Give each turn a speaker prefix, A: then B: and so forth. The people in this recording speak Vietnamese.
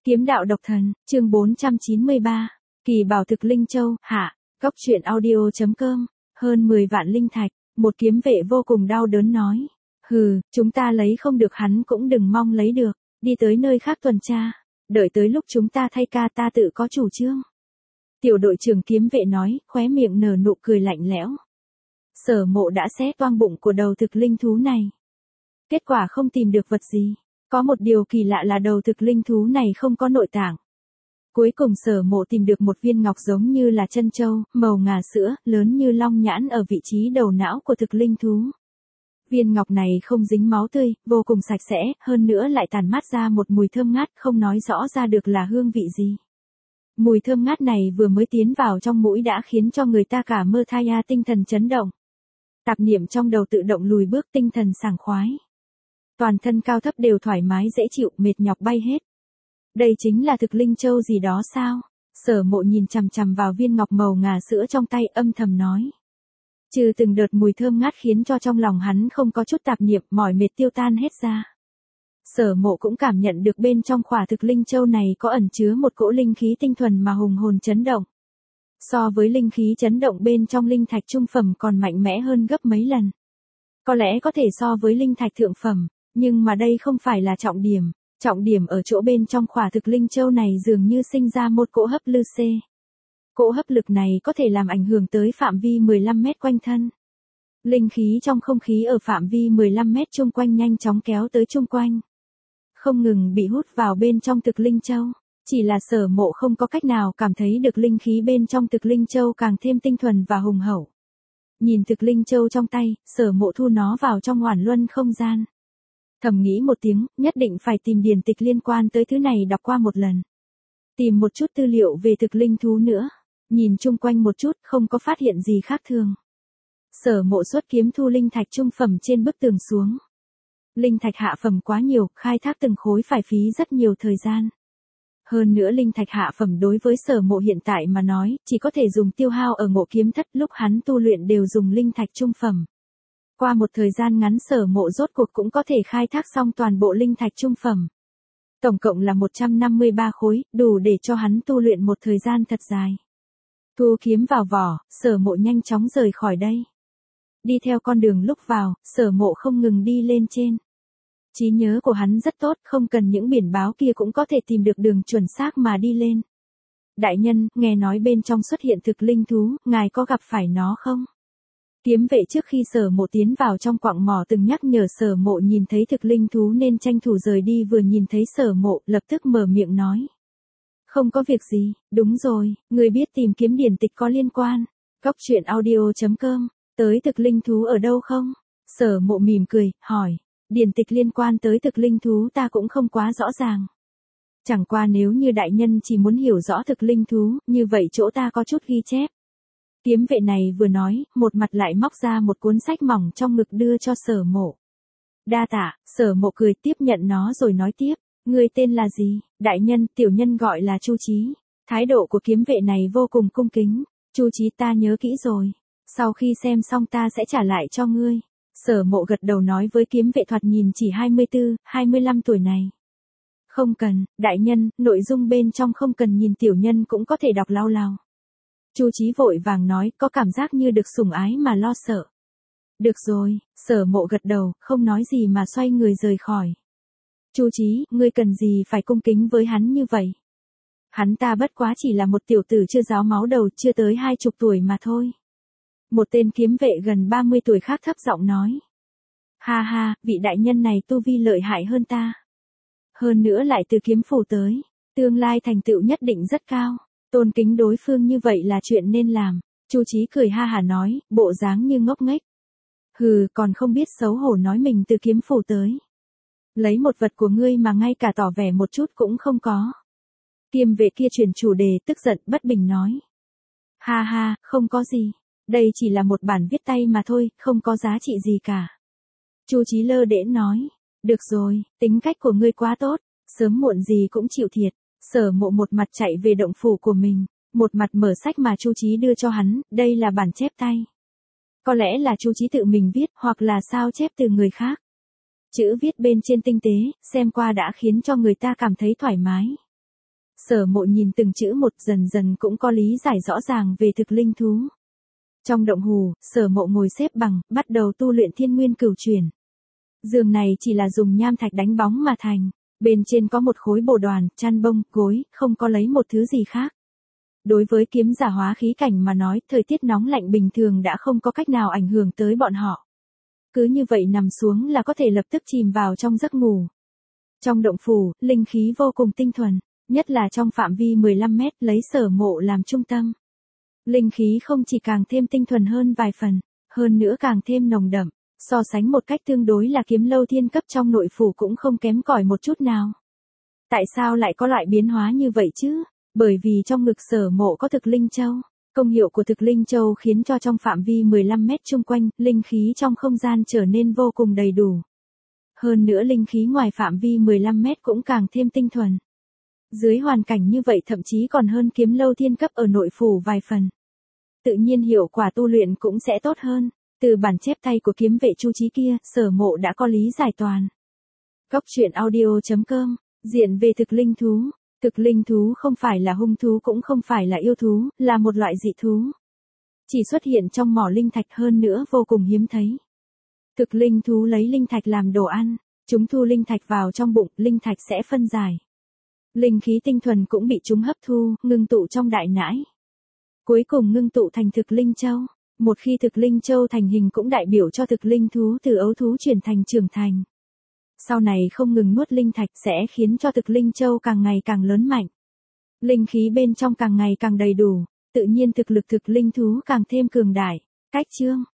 A: Kiếm đạo độc thần, chương 493. Kỳ bảo thực linh châu, hạ. Góc truyện audio.com. Hơn 10 vạn linh thạch, một kiếm vệ vô cùng đau đớn nói. Hừ, chúng ta lấy không được hắn cũng đừng mong lấy được, đi tới nơi khác tuần tra. Đợi tới lúc chúng ta thay ca ta tự có chủ trương. Tiểu đội trưởng kiếm vệ nói, khóe miệng nở nụ cười lạnh lẽo. Sở Mộ đã xé toang bụng của đầu thực linh thú này. Kết quả không tìm được vật gì. Có một điều kỳ lạ là đầu thực linh thú này không có nội tạng. Cuối cùng Sở Mộ tìm được một viên ngọc giống như là chân châu, màu ngà sữa, lớn như long nhãn ở vị trí đầu não của thực linh thú. Viên ngọc này không dính máu tươi, vô cùng sạch sẽ, hơn nữa lại tản mát ra một mùi thơm ngát không nói rõ ra được là hương vị gì. Mùi thơm ngát này vừa mới tiến vào trong mũi đã khiến cho người ta cả mơ thaya tinh thần chấn động. Tạp niệm trong đầu tự động lùi bước, tinh thần sảng khoái. Toàn thân cao thấp đều thoải mái dễ chịu, mệt nhọc bay hết. Đây chính là thực linh châu gì đó sao? Sở Mộ nhìn chằm chằm vào viên ngọc màu ngà sữa trong tay, âm thầm nói. Trừ từng đợt mùi thơm ngát khiến cho trong lòng hắn không có chút tạp niệm, mỏi mệt tiêu tan hết ra. Sở Mộ cũng cảm nhận được bên trong khỏa thực linh châu này có ẩn chứa một cỗ linh khí tinh thuần mà hùng hồn chấn động. So với linh khí chấn động bên trong linh thạch trung phẩm còn mạnh mẽ hơn gấp mấy lần. Có lẽ có thể so với linh thạch thượng phẩm, nhưng mà đây không phải là trọng điểm. Trọng điểm ở chỗ bên trong khỏa thực linh châu này dường như sinh ra một cỗ hấp lực C. Cỗ hấp lực này có thể làm ảnh hưởng tới phạm vi 15 mét quanh thân. Linh khí trong không khí ở phạm vi 15 mét chung quanh nhanh chóng kéo tới chung quanh. Không ngừng bị hút vào bên trong thực linh châu. Chỉ là Sở Mộ không có cách nào cảm thấy được linh khí bên trong thực linh châu càng thêm tinh thuần và hùng hậu. Nhìn thực linh châu trong tay, Sở Mộ thu nó vào trong Hoản Luân không gian. Thầm nghĩ một tiếng, nhất định phải tìm điển tịch liên quan tới thứ này đọc qua một lần. Tìm một chút tư liệu về thực linh thú nữa. Nhìn chung quanh một chút, không có phát hiện gì khác thường. Sở Mộ xuất kiếm thu linh thạch trung phẩm trên bức tường xuống. Linh thạch hạ phẩm quá nhiều, khai thác từng khối phải phí rất nhiều thời gian. Hơn nữa linh thạch hạ phẩm đối với Sở Mộ hiện tại mà nói, chỉ có thể dùng tiêu hao ở Ngộ Kiếm Thất, lúc hắn tu luyện đều dùng linh thạch trung phẩm. Qua một thời gian ngắn Sở Mộ rốt cuộc cũng có thể khai thác xong toàn bộ linh thạch trung phẩm. Tổng cộng là 153 khối, đủ để cho hắn tu luyện một thời gian thật dài. Thu kiếm vào vỏ, Sở Mộ nhanh chóng rời khỏi đây. Đi theo con đường lúc vào, Sở Mộ không ngừng đi lên trên. Trí nhớ của hắn rất tốt, không cần những biển báo kia cũng có thể tìm được đường chuẩn xác mà đi lên. Đại nhân, nghe nói bên trong xuất hiện thực linh thú, ngài có gặp phải nó không? Kiếm vệ trước khi Sở Mộ tiến vào trong quặng mỏ từng nhắc nhở Sở Mộ nhìn thấy thực linh thú nên tranh thủ rời đi, vừa nhìn thấy Sở Mộ, lập tức mở miệng nói. Không có việc gì, đúng rồi, người biết tìm kiếm điển tịch có liên quan. Góc truyện audio.com, tới thực linh thú ở đâu không? Sở Mộ mỉm cười, hỏi. Điển tịch liên quan tới thực linh thú ta cũng không quá rõ ràng. Chẳng qua nếu như đại nhân chỉ muốn hiểu rõ thực linh thú, như vậy chỗ ta có chút ghi chép. Kiếm vệ này vừa nói, một mặt lại móc ra một cuốn sách mỏng trong ngực đưa cho Sở Mộ. Đa tạ, Sở Mộ cười tiếp nhận nó rồi nói tiếp. Ngươi tên là gì? Đại nhân, tiểu nhân gọi là Chu Chí. Thái độ của kiếm vệ này vô cùng cung kính. Chu Chí, ta nhớ kỹ rồi. Sau khi xem xong ta sẽ trả lại cho ngươi. Sở Mộ gật đầu nói với kiếm vệ thoạt nhìn chỉ 24, 25 tuổi này. Không cần, đại nhân, nội dung bên trong không cần nhìn, tiểu nhân cũng có thể đọc lao lao. Chu Chí vội vàng nói, có cảm giác như được sủng ái mà lo sợ. Được rồi, Sở Mộ gật đầu, không nói gì mà xoay người rời khỏi. Chu Chí, ngươi cần gì phải cung kính với hắn như vậy? Hắn ta bất quá chỉ là một tiểu tử chưa ráo máu đầu, chưa tới 20 tuổi mà thôi. Một tên kiếm vệ gần 30 tuổi khác thấp giọng nói. Ha ha, vị đại nhân này tu vi lợi hại hơn ta. Hơn nữa lại từ kiếm phủ tới, tương lai thành tựu nhất định rất cao. Tôn kính đối phương như vậy là chuyện nên làm. Chu Chí cười ha hả nói, bộ dáng như ngốc nghếch. Hừ, còn không biết xấu hổ nói mình từ kiếm phủ tới. Lấy một vật của ngươi mà ngay cả tỏ vẻ một chút cũng không có. Kiêm vệ kia chuyển chủ đề, tức giận bất bình nói. Ha ha, không có gì. Đây chỉ là một bản viết tay mà thôi, không có giá trị gì cả. Chu Chí lơ đễnh nói. Được rồi, tính cách của ngươi quá tốt, sớm muộn gì cũng chịu thiệt. Sở Mộ một mặt chạy về động phủ của mình, một mặt mở sách mà Chu Chí đưa cho hắn, đây là bản chép tay. Có lẽ là Chu Chí tự mình viết, hoặc là sao chép từ người khác. Chữ viết bên trên tinh tế, xem qua đã khiến cho người ta cảm thấy thoải mái. Sở Mộ nhìn từng chữ một, dần dần cũng có lý giải rõ ràng về thực linh thú. Trong động hù, Sở Mộ ngồi xếp bằng, bắt đầu tu luyện Thiên Nguyên Cửu Chuyển. Giường này chỉ là dùng nham thạch đánh bóng mà thành, bên trên có một khối bồ đoàn, chăn bông, gối, không có lấy một thứ gì khác. Đối với kiếm giả hóa khí cảnh mà nói, thời tiết nóng lạnh bình thường đã không có cách nào ảnh hưởng tới bọn họ. Cứ như vậy nằm xuống là có thể lập tức chìm vào trong giấc ngủ. Trong động phủ, linh khí vô cùng tinh thuần, nhất là trong phạm vi 15 mét lấy Sở Mộ làm trung tâm. Linh khí không chỉ càng thêm tinh thuần hơn vài phần, hơn nữa càng thêm nồng đậm, so sánh một cách tương đối là kiếm lâu thiên cấp trong nội phủ cũng không kém cỏi một chút nào. Tại sao lại có loại biến hóa như vậy chứ? Bởi vì trong ngực Sở Mộ có thực linh châu. Công hiệu của thực linh châu khiến cho trong phạm vi 15 mét chung quanh, linh khí trong không gian trở nên vô cùng đầy đủ. Hơn nữa linh khí ngoài phạm vi 15 mét cũng càng thêm tinh thuần. Dưới hoàn cảnh như vậy thậm chí còn hơn kiếm lâu thiên cấp ở nội phủ vài phần. Tự nhiên hiệu quả tu luyện cũng sẽ tốt hơn. Từ bản chép tay của kiếm vệ Chu Chí kia, Sở Mộ đã có lý giải toàn. Góc truyện audio.com, diện về thực linh thú. Thực linh thú không phải là hung thú cũng không phải là yêu thú, là một loại dị thú. Chỉ xuất hiện trong mỏ linh thạch, hơn nữa vô cùng hiếm thấy. Thực linh thú lấy linh thạch làm đồ ăn, chúng thu linh thạch vào trong bụng, linh thạch sẽ phân giải. Linh khí tinh thuần cũng bị chúng hấp thu, ngưng tụ trong đại nãi. Cuối cùng ngưng tụ thành thực linh châu. Một khi thực linh châu thành hình cũng đại biểu cho thực linh thú từ ấu thú chuyển thành trưởng thành. Sau này không ngừng nuốt linh thạch sẽ khiến cho thực linh châu càng ngày càng lớn mạnh. Linh khí bên trong càng ngày càng đầy đủ, tự nhiên thực lực thực linh thú càng thêm cường đại. Cách chương